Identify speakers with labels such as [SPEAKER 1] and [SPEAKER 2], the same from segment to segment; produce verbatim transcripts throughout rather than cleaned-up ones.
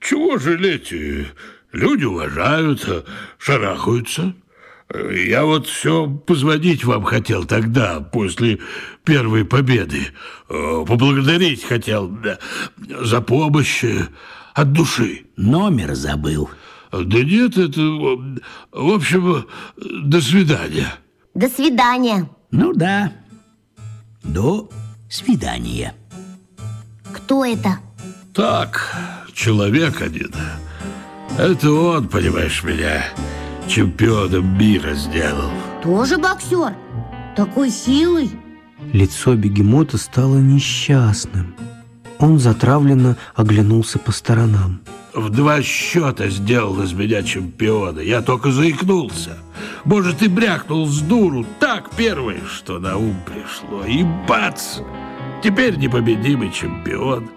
[SPEAKER 1] чего жалеть? Люди уважают, шарахаются. Я вот все позвонить вам хотел тогда, после первой победы. Поблагодарить хотел за помощь от души.
[SPEAKER 2] Номер забыл.
[SPEAKER 1] Да нет, это... В общем, до свидания.
[SPEAKER 3] До свидания.
[SPEAKER 2] Ну да, до свидания.
[SPEAKER 3] Кто это?
[SPEAKER 1] Так, человек один. Это он, понимаешь, меня чемпионом мира сделал.
[SPEAKER 3] Тоже боксер? Такой силой?
[SPEAKER 4] Лицо бегемота стало несчастным. Он затравленно оглянулся по сторонам.
[SPEAKER 1] В два счета сделал из меня чемпиона. Я только заикнулся. Может, и брякнул с дуру. Так первое, что на ум пришло. И бац! Теперь непобедимый чемпион.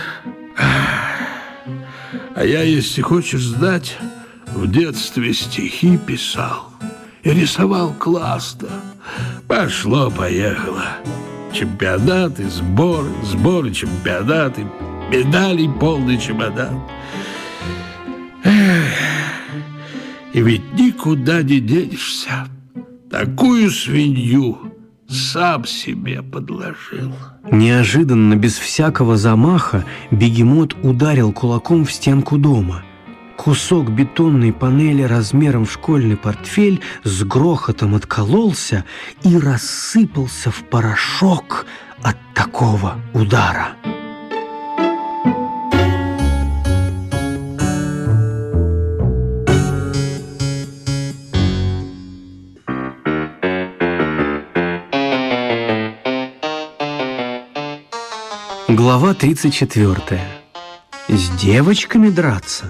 [SPEAKER 1] А я, если хочешь знать, в детстве стихи писал и рисовал классно. Пошло-поехало. Чемпионаты, сборы, сборы, чемпионаты, медалей полный чемодан. Эх, и ведь никуда не денешься. Такую свинью сам себе подложил.
[SPEAKER 4] Неожиданно, без всякого замаха, бегемот ударил кулаком в стенку дома. Кусок бетонной панели размером в школьный портфель с грохотом откололся и рассыпался в порошок от такого удара. Глава тридцать четвёртая. С девочками драться?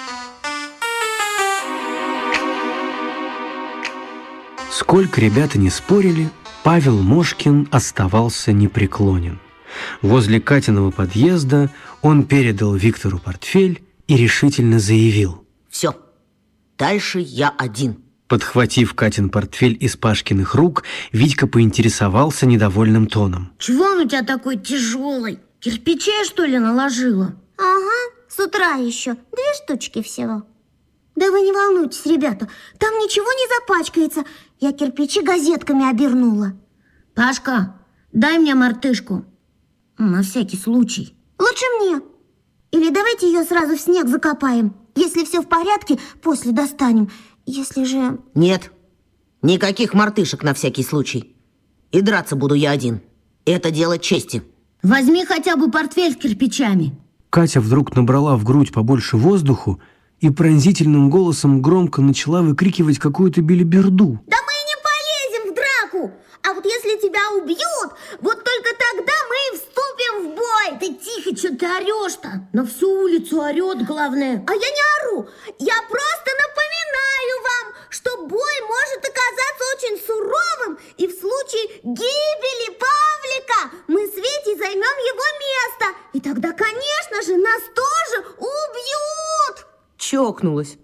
[SPEAKER 4] Сколько ребята не спорили, Павел Мошкин оставался непреклонен. Возле Катиного подъезда он передал Виктору портфель и решительно заявил:
[SPEAKER 5] «Все, дальше я один».
[SPEAKER 4] Подхватив Катин портфель из Пашкиных рук, Витька поинтересовался недовольным тоном:
[SPEAKER 3] «Чего он у тебя такой тяжелый? Кирпичей, что ли, наложила?»
[SPEAKER 6] Ага, с утра еще. Две штучки всего. Да вы не волнуйтесь, ребята, там ничего не запачкается. Я кирпичи газетками обернула.
[SPEAKER 3] Пашка, дай мне мартышку. На всякий случай.
[SPEAKER 6] Лучше мне. Или давайте ее сразу в снег закопаем. Если все в порядке, после достанем. Если же...
[SPEAKER 5] Нет, никаких мартышек на всякий случай. И драться буду я один. Это дело чести.
[SPEAKER 3] Возьми хотя бы портфель с кирпичами.
[SPEAKER 4] Катя вдруг набрала в грудь побольше воздуху и пронзительным голосом громко начала выкрикивать какую-то белиберду.
[SPEAKER 6] Да мы и не полезем в драку! А вот если тебя убьют, вот только тогда мы и вступим в бой!
[SPEAKER 3] Ты тихо, что ты орешь-то? На всю улицу орет, главное.
[SPEAKER 6] А я не ору! Я просто напоминаю вам, что бой может оказаться очень суровым, и в случае гибели Павлика мы с Витей займем его место. И тогда, конечно же, нас тоже убьют!
[SPEAKER 5] Чокнулась.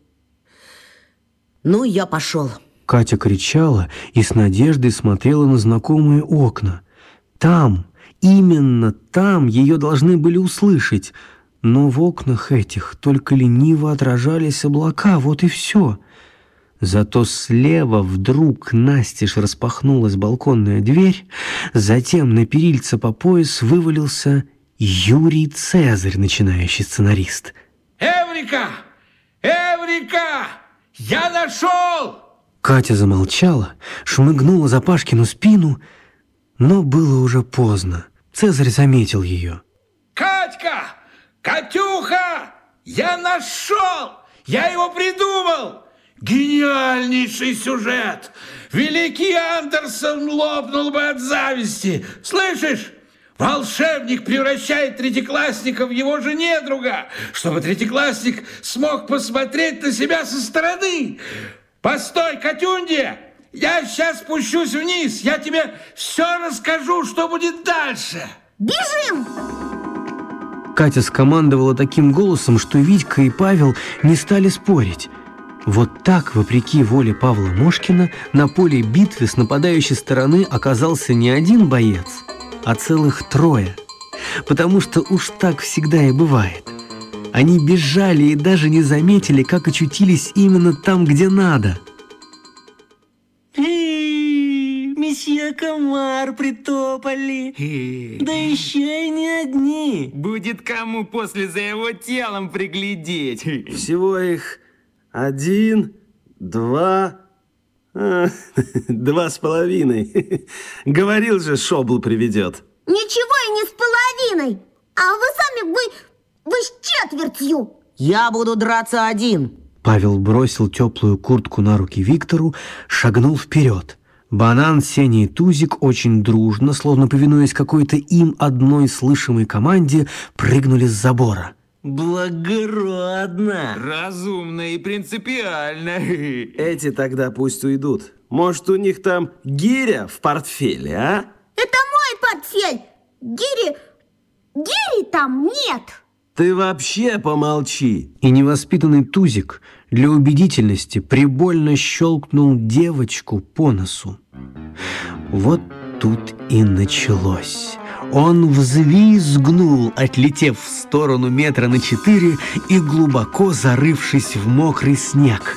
[SPEAKER 5] Ну, я пошел.
[SPEAKER 4] Катя кричала и с надеждой смотрела на знакомые окна. Там, именно там ее должны были услышать. Но в окнах этих только лениво отражались облака, вот и все. Зато слева вдруг настежь распахнулась балконная дверь, затем на перильце по пояс вывалился Юрий Цезарь, начинающий сценарист.
[SPEAKER 7] «Эврика! Эврика! Я нашел!»
[SPEAKER 4] Катя замолчала, шмыгнула за Пашкину спину, но было уже поздно. Цезарь заметил ее.
[SPEAKER 7] «Катька! Катюха! Я нашел! Я его придумал! Гениальнейший сюжет! Великий Андерсон лопнул бы от зависти! Слышишь? Волшебник превращает третьеклассника в его же недруга, чтобы третьеклассник смог посмотреть на себя со стороны. Постой, Катюнья! Я сейчас спущусь вниз, я тебе все расскажу, что будет дальше.
[SPEAKER 6] Бежим!»
[SPEAKER 4] Катя скомандовала таким голосом, что Витька и Павел не стали спорить. Вот так, вопреки воле Павла Мошкина, на поле битвы с нападающей стороны оказался не один боец, а целых трое. Потому что уж так всегда и бывает. Они бежали и даже не заметили, как очутились именно там, где надо.
[SPEAKER 8] Эй, месье Комар притопали. Да еще и не одни.
[SPEAKER 9] Будет кому после за его телом приглядеть.
[SPEAKER 10] Всего их один, два, а, два с половиной. Говорил же, Шобл приведет.
[SPEAKER 6] Ничего и не с половиной. А вы сами, вы, вы с четвертью.
[SPEAKER 5] Я буду драться один.
[SPEAKER 4] Павел бросил теплую куртку на руки Виктору, шагнул вперед. Банан, Сеня и Тузик очень дружно, словно повинуясь какой-то им одной слышимой команде, прыгнули с забора.
[SPEAKER 8] Благородно.
[SPEAKER 9] Разумно и принципиально.
[SPEAKER 10] Эти тогда пусть уйдут. Может, у них там гиря в портфеле, а?
[SPEAKER 6] Это мой портфель. Гири, гири там нет.
[SPEAKER 10] Ты вообще помолчи.
[SPEAKER 4] И невоспитанный Тузик для убедительности прибольно щелкнул девочку по носу. Вот тут и началось. Он взвизгнул, отлетев в сторону метра на четыре и глубоко зарывшись в мокрый снег.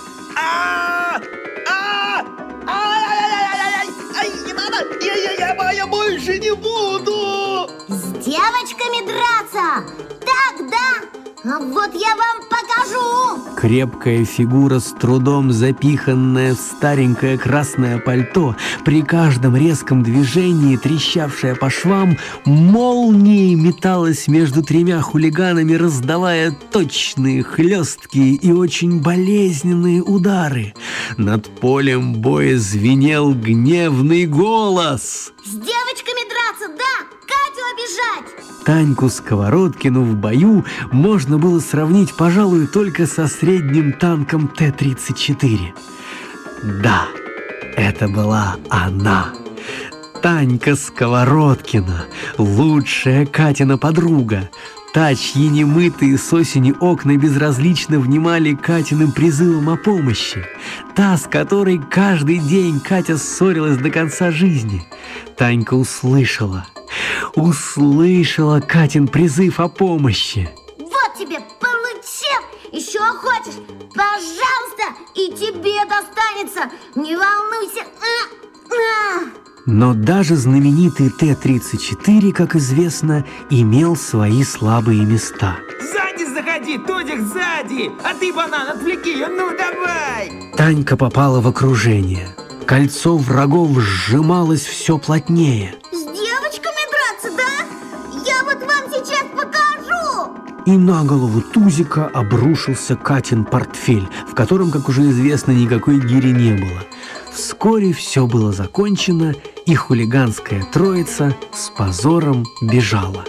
[SPEAKER 8] Я больше не буду!
[SPEAKER 6] С девочками драться? Так, да? А вот я вам покажу!
[SPEAKER 4] Крепкая фигура, с трудом запиханная в старенькое красное пальто, при каждом резком движении, трещавшая по швам, молнией металась между тремя хулиганами, раздавая точные, хлесткие и очень болезненные удары. Над полем боя звенел гневный голос.
[SPEAKER 6] С девочками драться, да? Катю обижать!
[SPEAKER 4] Таньку Сковородкину в бою можно было сравнить, пожалуй, только со средним танком Т тридцать четыре. Да, это была она. Танька Сковородкина, лучшая Катина подруга. Та, чьи немытые с осени окна безразлично внимали Катиным призывом о помощи. Та, с которой каждый день Катя ссорилась до конца жизни. Танька услышала, услышала Катин призыв о помощи.
[SPEAKER 6] Вот тебе, получил! Еще хочешь? Пожалуйста, и тебе достанется! Не волнуйся! А, а.
[SPEAKER 4] Но даже знаменитый Т тридцать четыре, как известно, имел свои слабые места.
[SPEAKER 9] Сзади заходи, Тузик, сзади! А ты, Банан, отвлеки ее, ну давай!
[SPEAKER 4] Танька попала в окружение. Кольцо врагов сжималось все плотнее.
[SPEAKER 6] С девочками драться, да? Я вот вам сейчас покажу!
[SPEAKER 4] И на голову Тузика обрушился Катин портфель, в котором, как уже известно, никакой гири не было. Вскоре все было закончено, и хулиганская троица с позором бежала.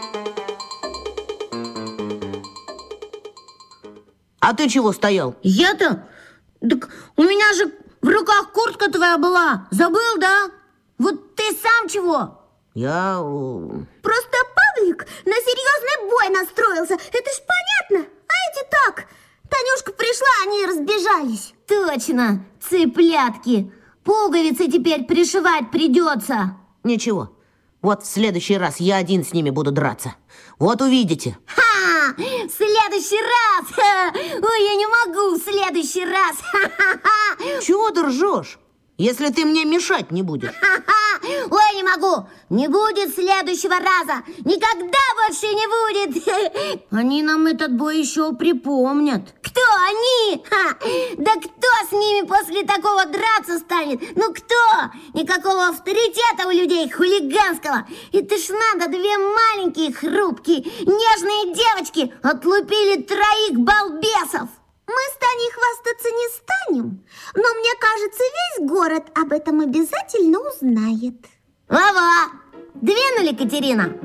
[SPEAKER 5] А ты чего стоял?
[SPEAKER 3] Я-то? Так у меня же в руках куртка твоя была. Забыл, да? Вот ты сам чего?
[SPEAKER 5] Я... э,
[SPEAKER 6] Просто Павлик на серьезный бой настроился. Это ж понятно. А эти так. Танюшка пришла, они разбежались.
[SPEAKER 3] Точно, цыплятки. Пуговицы теперь пришивать придется.
[SPEAKER 5] Ничего. Вот в следующий раз я один с ними буду драться. Вот увидите.
[SPEAKER 3] Ха! В следующий раз! Ха! Ой, я не могу в следующий раз! Ха-ха-ха!
[SPEAKER 5] Чего ты ржешь? Если ты мне мешать не будешь.
[SPEAKER 3] Ха-ха! Ой, не могу! Не будет следующего раза! Никогда больше не будет! Они нам этот бой еще припомнят. Кто они? Ха! Да кто с ними после такого драться станет? Ну кто? Никакого авторитета у людей хулиганского. Это ж надо, две маленькие, хрупкие, нежные девочки отлупили троих балбесов.
[SPEAKER 6] Мы с Таней хвастаться не станем, но мне кажется, весь город об этом обязательно узнает.
[SPEAKER 3] Ава! Двинули, Катерина?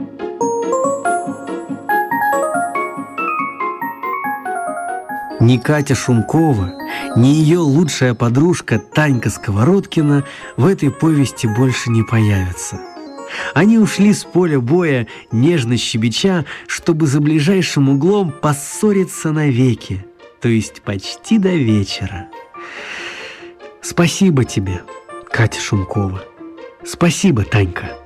[SPEAKER 4] Ни Катя Шумкова, ни ее лучшая подружка Танька Сковородкина в этой повести больше не появятся. Они ушли с поля боя, нежно щебеча, чтобы за ближайшим углом поссориться навеки, то есть почти до вечера. Спасибо тебе, Катя Шумкова. Спасибо, Танька.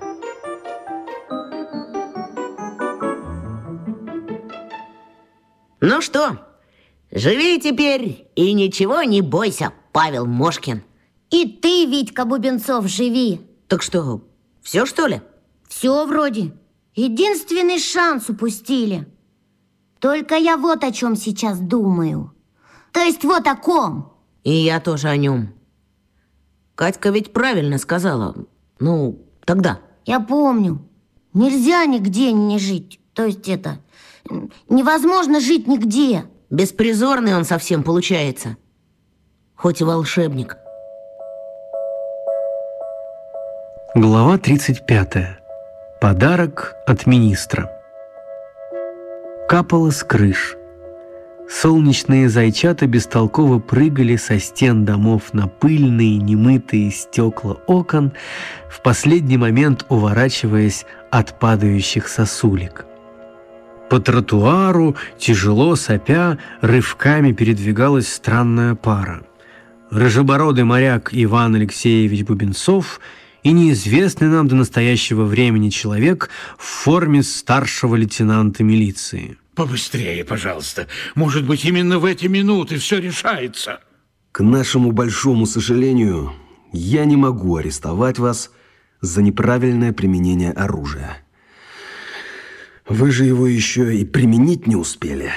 [SPEAKER 5] Ну что, живи теперь и ничего не бойся, Павел Мошкин.
[SPEAKER 3] И ты, Витька Бубенцов, живи.
[SPEAKER 5] Так что, все что ли?
[SPEAKER 3] Все вроде. Единственный шанс упустили. Только я вот о чем сейчас думаю. То есть вот о ком.
[SPEAKER 5] И я тоже о нем. Катька ведь правильно сказала. Ну, тогда.
[SPEAKER 3] Я помню. Нельзя нигде не жить. То есть это... Невозможно жить нигде.
[SPEAKER 5] Беспризорный он совсем получается. Хоть и волшебник.
[SPEAKER 4] Глава тридцать пятая. Подарок от министра. Капало с крыш. Солнечные зайчата бестолково прыгали со стен домов на пыльные, немытые стекла окон, в последний момент уворачиваясь от падающих сосулек. По тротуару, тяжело сопя, рывками передвигалась странная пара. Рыжебородый моряк Иван Алексеевич Бубенцов и неизвестный нам до настоящего времени человек в форме старшего лейтенанта милиции.
[SPEAKER 1] Побыстрее, пожалуйста. Может быть, именно в эти минуты все решается.
[SPEAKER 10] К нашему большому сожалению, я не могу арестовать вас за неправильное применение оружия. Вы же его еще и применить не успели.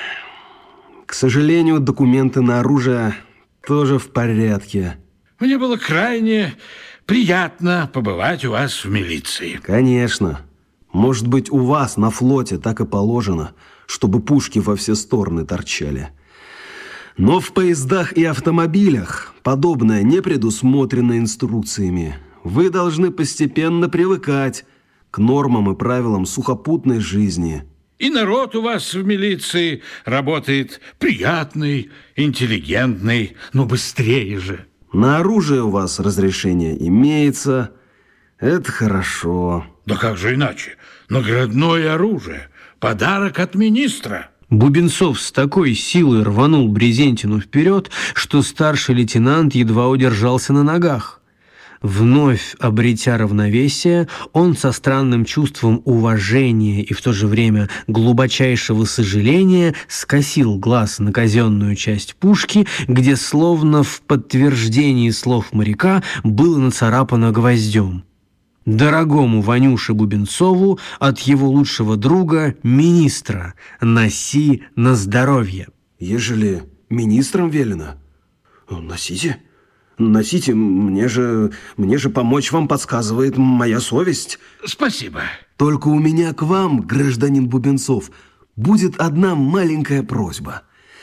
[SPEAKER 10] К сожалению, документы на оружие тоже в порядке.
[SPEAKER 1] Мне было крайне приятно побывать у вас в милиции.
[SPEAKER 10] Конечно. Может быть, у вас на флоте так и положено, чтобы пушки во все стороны торчали. Но в поездах и автомобилях подобное не предусмотрено инструкциями. Вы должны постепенно привыкать к нормам и правилам сухопутной жизни.
[SPEAKER 1] И народ у вас в милиции работает приятный, интеллигентный, но быстрее же.
[SPEAKER 10] На оружие у вас разрешение имеется. Это хорошо.
[SPEAKER 1] Да как же иначе? Наградное оружие. Подарок от министра.
[SPEAKER 4] Бубенцов с такой силой рванул Брезентину вперед, что старший лейтенант едва удержался на ногах. Вновь обретя равновесие, он со странным чувством уважения и в то же время глубочайшего сожаления скосил глаз на казенную часть пушки, где словно в подтверждении слов моряка было нацарапано гвоздем. Дорогому Ванюше Бубенцову от его лучшего друга, министра, носи на здоровье.
[SPEAKER 10] Ежели министром велено, носите. Носите, мне же, мне же помочь вам подсказывает моя совесть.
[SPEAKER 1] Спасибо.
[SPEAKER 10] Только у меня к вам, гражданин Бубенцов, будет одна маленькая просьба.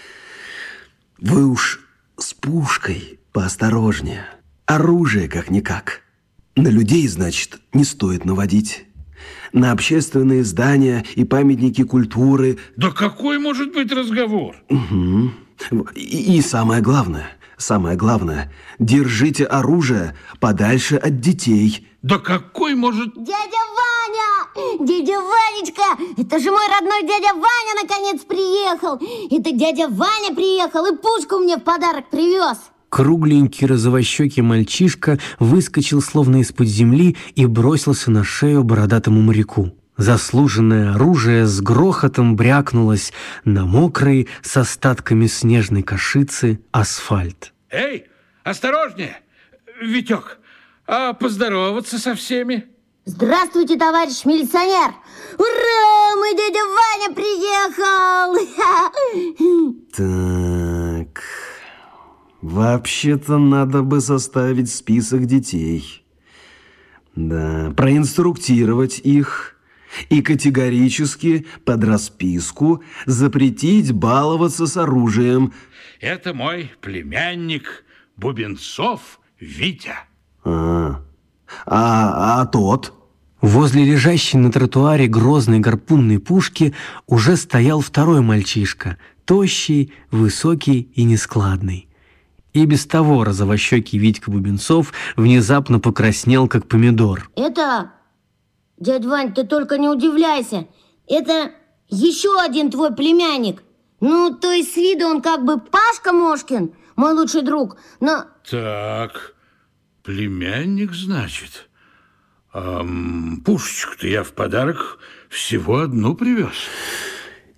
[SPEAKER 10] Вы уж с пушкой поосторожнее. Оружие как-никак. На людей, значит, не стоит наводить. На общественные здания и памятники культуры.
[SPEAKER 1] Да какой может быть разговор?
[SPEAKER 10] Угу. И, и самое главное, самое главное, держите оружие подальше от детей.
[SPEAKER 1] Да какой может...
[SPEAKER 3] Дядя Ваня! Дядя Ванечка! Это же мой родной дядя Ваня наконец приехал! Это дядя Ваня приехал и пушку мне в подарок привез!
[SPEAKER 4] Кругленький розовощекий мальчишка выскочил словно из-под земли и бросился на шею бородатому моряку. Заслуженное оружие с грохотом брякнулось на мокрый с остатками снежной кашицы асфальт.
[SPEAKER 1] Эй, осторожнее! Витек, а поздороваться со всеми?
[SPEAKER 3] Здравствуйте, товарищ милиционер! Ура! Мой дядя Ваня приехал!
[SPEAKER 10] Так... Вообще-то надо бы составить список детей. Да, проинструктировать их и категорически под расписку запретить баловаться с оружием.
[SPEAKER 1] Это мой племянник Бубенцов Витя.
[SPEAKER 10] А, а, а тот?
[SPEAKER 4] Возле лежащей на тротуаре грозной гарпунной пушки уже стоял второй мальчишка, тощий, высокий и нескладный. И без того розовощекий Витька Бубенцов внезапно покраснел, как помидор.
[SPEAKER 3] Это, дядь Вань, ты только не удивляйся, это еще один твой племянник. Ну, то есть с виду он как бы Пашка Мошкин, мой лучший друг, но...
[SPEAKER 1] Так, племянник, значит. А, пушечку-то я в подарок всего одну привез.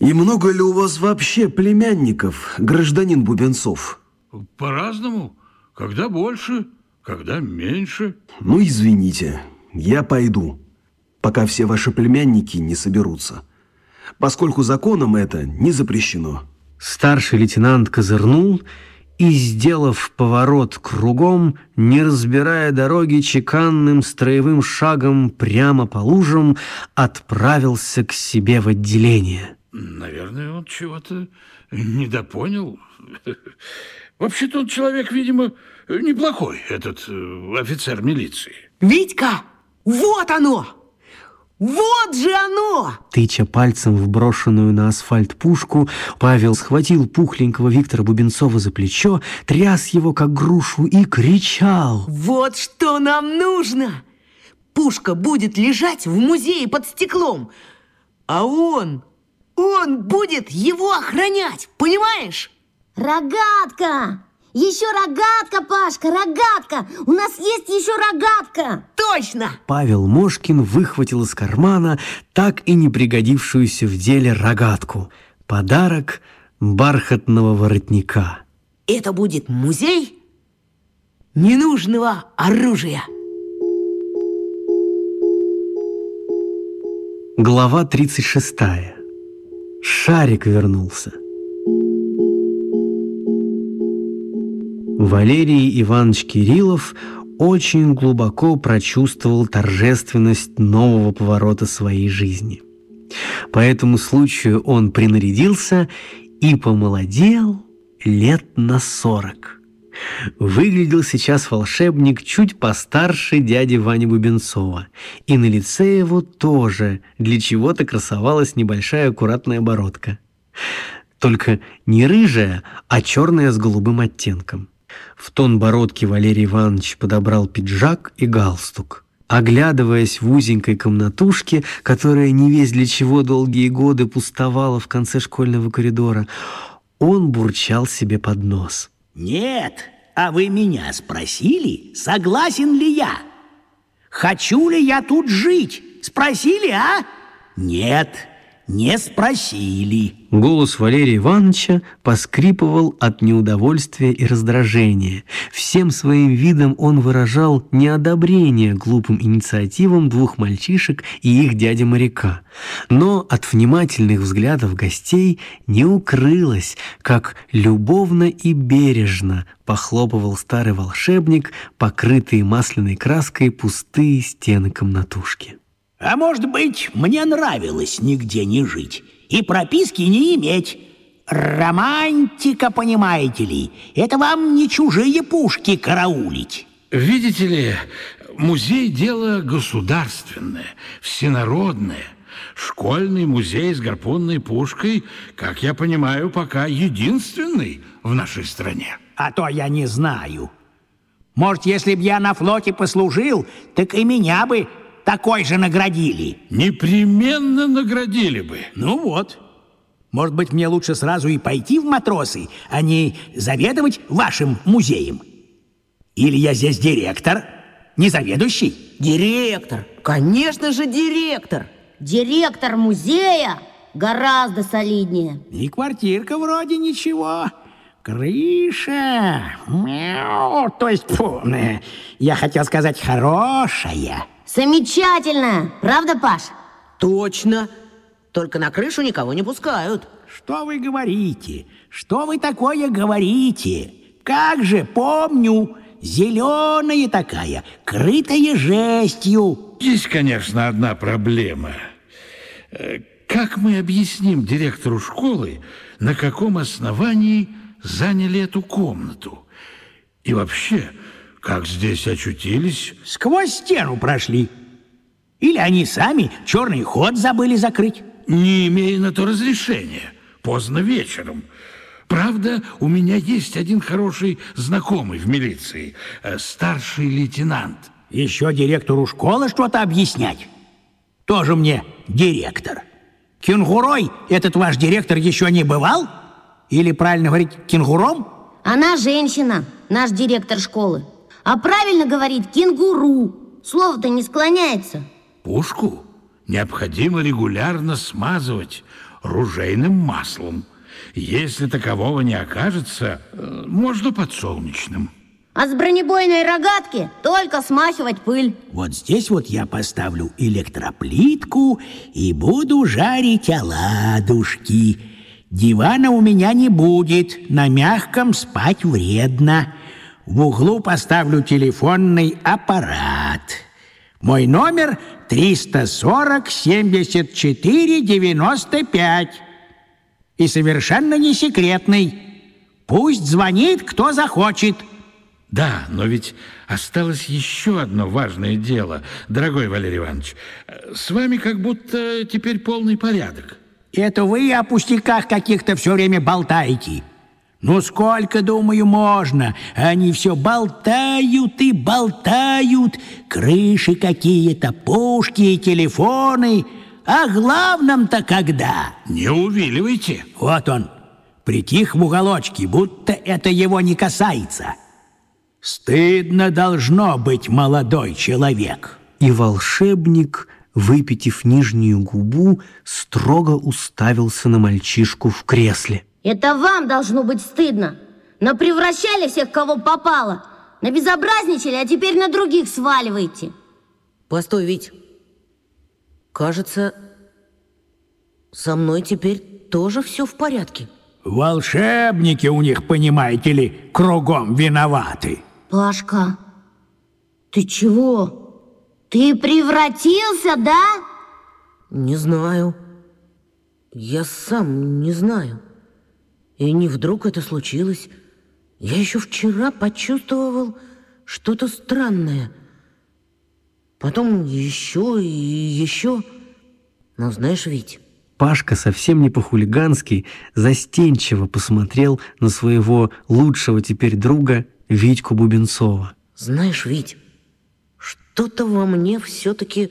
[SPEAKER 10] И много ли у вас вообще племянников, гражданин Бубенцов?
[SPEAKER 1] По-разному. Когда больше, когда меньше.
[SPEAKER 10] Ну, извините, я пойду, пока все ваши племянники не соберутся, поскольку законом это не запрещено.
[SPEAKER 4] Старший лейтенант козырнул и, сделав поворот кругом, не разбирая дороги, чеканным строевым шагом прямо по лужам, отправился к себе в отделение.
[SPEAKER 1] Наверное, он чего-то недопонял. Вообще-то он человек, видимо, неплохой, этот э, офицер милиции.
[SPEAKER 8] Витька, вот оно! Вот же оно!
[SPEAKER 4] Тыча пальцем в брошенную на асфальт пушку, Павел схватил пухленького Виктора Бубенцова за плечо, тряс его как грушу и кричал.
[SPEAKER 8] Вот что нам нужно! Пушка будет лежать в музее под стеклом, а он, он будет его охранять, понимаешь?
[SPEAKER 3] Рогатка! Еще рогатка, Пашка, рогатка! У нас есть еще рогатка!
[SPEAKER 8] Точно!
[SPEAKER 4] Павел Мошкин выхватил из кармана так и не пригодившуюся в деле рогатку. Подарок бархатного воротника.
[SPEAKER 8] Это будет музей ненужного оружия.
[SPEAKER 4] Глава тридцать шестая. Шарик вернулся. Валерий Иванович Кириллов очень глубоко прочувствовал торжественность нового поворота своей жизни. По этому случаю он принарядился и помолодел лет на сорок. Выглядел сейчас волшебник чуть постарше дяди Вани Бубенцова, и на лице его тоже для чего-то красовалась небольшая аккуратная бородка. Только не рыжая, а черная с голубым оттенком. В тон бородки Валерий Иванович подобрал пиджак и галстук. Оглядываясь в узенькой комнатушке, которая не весть для чего долгие годы пустовала в конце школьного коридора, он бурчал себе под нос.
[SPEAKER 2] Нет, а вы меня спросили, согласен ли я? Хочу ли я тут жить? Спросили, а? Нет, не спросили.
[SPEAKER 4] Голос Валерия Ивановича поскрипывал от неудовольствия и раздражения. Всем своим видом он выражал неодобрение глупым инициативам двух мальчишек и их дяди-моряка. Но от внимательных взглядов гостей не укрылось, как любовно и бережно похлопывал старый волшебник покрытые масляной краской пустые стены комнатушки.
[SPEAKER 2] А может быть, мне нравилось нигде не жить и прописки не иметь. Романтика, понимаете ли, это вам не чужие пушки караулить.
[SPEAKER 1] Видите ли, музей – дело государственное, всенародное. Школьный музей с гарпунной пушкой, как я понимаю, пока единственный в нашей стране.
[SPEAKER 2] А то я не знаю. Может, если б я на флоте послужил, так и меня бы такой же наградили.
[SPEAKER 1] Непременно наградили бы.
[SPEAKER 2] Ну вот. Может быть, мне лучше сразу и пойти в матросы, а не заведовать вашим музеем? Или я здесь директор, не заведующий?
[SPEAKER 5] Директор, конечно же, директор.
[SPEAKER 3] Директор музея гораздо солиднее.
[SPEAKER 2] И квартирка вроде ничего. Крыша, мяу, то есть, фу, я хотел сказать, хорошая.
[SPEAKER 3] Замечательно, правда, Паш?
[SPEAKER 5] Точно. Только на крышу никого не пускают.
[SPEAKER 2] Что вы говорите? Что вы такое говорите? Как же, помню, зеленая такая, крытая жестью.
[SPEAKER 1] Есть, конечно, одна проблема. Как мы объясним директору школы, на каком основании заняли эту комнату? И вообще, как здесь очутились?
[SPEAKER 2] Сквозь стену прошли. Или они сами черный ход забыли закрыть?
[SPEAKER 1] Не имея на то разрешения. Поздно вечером. Правда, у меня есть один хороший знакомый в милиции. Старший лейтенант.
[SPEAKER 2] Еще директору школы что-то объяснять? Тоже мне директор. Кенгурой этот ваш директор еще не бывал? Или, правильно говорить, кенгуром?
[SPEAKER 3] Она женщина, наш директор школы. А правильно говорить кенгуру. Слово-то не склоняется.
[SPEAKER 1] Пушку необходимо регулярно смазывать. ружейным маслом. Если такового не окажется, можно подсолнечным.
[SPEAKER 3] А с бронебойной рогатки только смахивать пыль.
[SPEAKER 2] Вот здесь вот я поставлю электроплитку и буду жарить оладушки. Дивана у меня не будет, на мягком спать вредно. В углу поставлю телефонный аппарат. Мой номер триста сорок семьдесят четыре девяносто пять. И совершенно не секретный. Пусть звонит, кто захочет.
[SPEAKER 1] Да, но ведь осталось еще одно важное дело, дорогой Валерий Иванович. С вами как будто теперь полный порядок.
[SPEAKER 2] Это вы о пустяках каких-то все время болтаете. Ну, сколько, думаю, можно? Они все болтают и болтают. Крыши какие-то, пушки и телефоны. А главном-то когда?
[SPEAKER 1] Не увиливайте.
[SPEAKER 2] Вот он, притих в уголочке, будто это его не касается. Стыдно должно быть, молодой человек.
[SPEAKER 4] И волшебник, выпитив нижнюю губу, строго уставился на мальчишку в кресле.
[SPEAKER 3] Это вам должно быть стыдно. Напревращали всех, кого попало. Набезобразничали, а теперь на других сваливаете.
[SPEAKER 5] Постой, Вить. Кажется, со мной теперь тоже все в порядке.
[SPEAKER 2] Волшебники у них, понимаете ли, кругом виноваты.
[SPEAKER 3] Пашка, ты чего? Ты превратился, да?
[SPEAKER 5] Не знаю. Я сам не знаю. И не вдруг это случилось. Я еще вчера почувствовал что-то странное. Потом еще и еще. Но знаешь, Вить...
[SPEAKER 4] Пашка совсем не по-хулигански, застенчиво посмотрел на своего лучшего теперь друга Витьку Бубенцова.
[SPEAKER 5] Знаешь, Вить, что-то во мне все-таки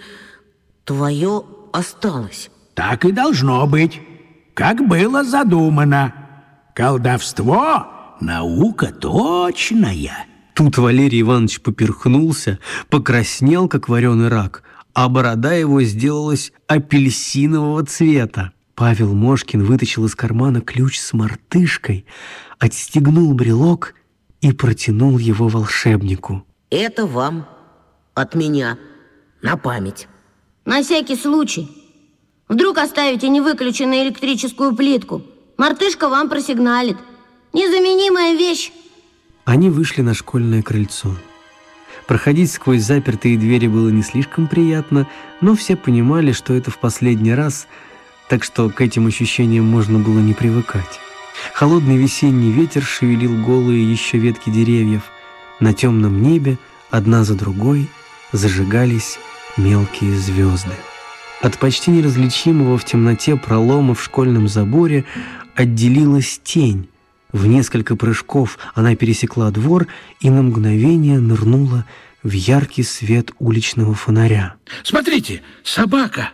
[SPEAKER 5] твое осталось.
[SPEAKER 2] Так и должно быть, как было задумано. Колдовство — наука точная.
[SPEAKER 4] Тут Валерий Иванович поперхнулся, покраснел, как вареный рак, а борода его сделалась апельсинового цвета. Павел Мошкин вытащил из кармана ключ с мартышкой, отстегнул брелок и протянул его волшебнику.
[SPEAKER 5] Это вам от меня на память.
[SPEAKER 3] На всякий случай. Вдруг оставите невыключенную электрическую плитку. Мартышка вам просигналит. Незаменимая вещь.
[SPEAKER 4] Они вышли на школьное крыльцо. Проходить сквозь запертые двери было не слишком приятно, но все понимали, что это в последний раз, так что к этим ощущениям можно было не привыкать. Холодный весенний ветер шевелил голые еще ветки деревьев. На темном небе одна за другой зажигались мелкие звезды. От почти неразличимого в темноте пролома в школьном заборе отделилась тень. В несколько прыжков она пересекла двор и на мгновение нырнула в яркий свет уличного фонаря.
[SPEAKER 1] Смотрите, собака!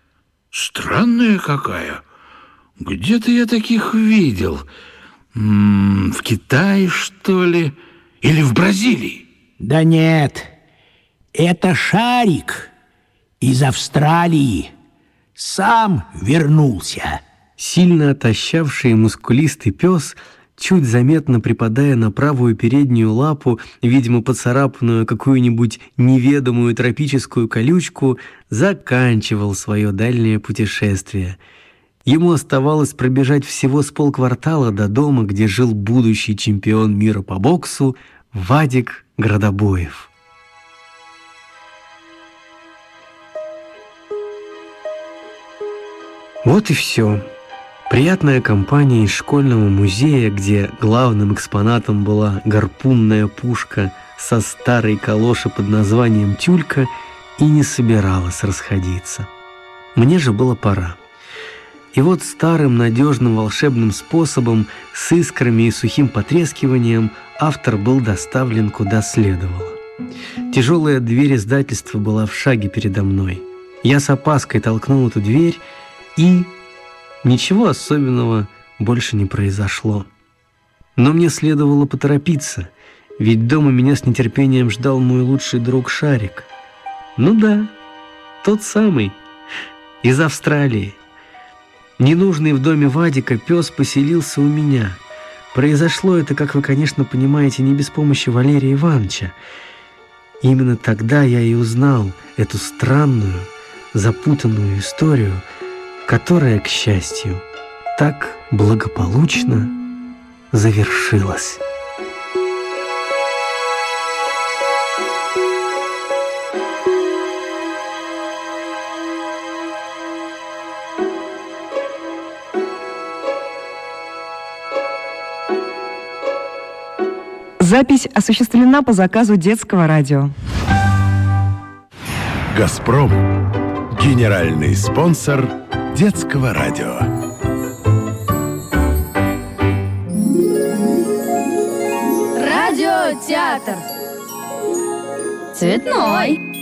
[SPEAKER 1] Странная какая. Где-то я таких видел. М-м, в Китае, что ли? Или в Бразилии?
[SPEAKER 2] Да нет, это Шарик из Австралии. Сам вернулся.
[SPEAKER 4] Сильно отощавший и мускулистый пес, чуть заметно припадая на правую переднюю лапу, видимо, поцарапанную какую-нибудь неведомую тропическую колючку, заканчивал свое дальнее путешествие. Ему оставалось пробежать всего с полквартала до дома, где жил будущий чемпион мира по боксу Вадик Градобоев. Вот и все. Приятная компания из школьного музея, где главным экспонатом была гарпунная пушка со старой калоши под названием «Тюлька», и не собиралась расходиться. Мне же было пора. И вот старым надежным волшебным способом, с искрами и сухим потрескиванием, автор был доставлен куда следовало. Тяжелая дверь издательства была в шаге передо мной. Я с опаской толкнул эту дверь, и ничего особенного больше не произошло. Но мне следовало поторопиться, ведь дома меня с нетерпением ждал мой лучший друг Шарик. Ну да, тот самый, из Австралии. Ненужный в доме Вадика пес поселился у меня. Произошло это, как вы, конечно, понимаете, не без помощи Валерия Ивановича. Именно тогда я и узнал эту странную, запутанную историю, которая, к счастью, так благополучно завершилась.
[SPEAKER 11] Запись осуществлена по заказу Детского радио.
[SPEAKER 12] «Газпром» – генеральный спонсор Детского радио.
[SPEAKER 13] Радиотеатр. Цветной.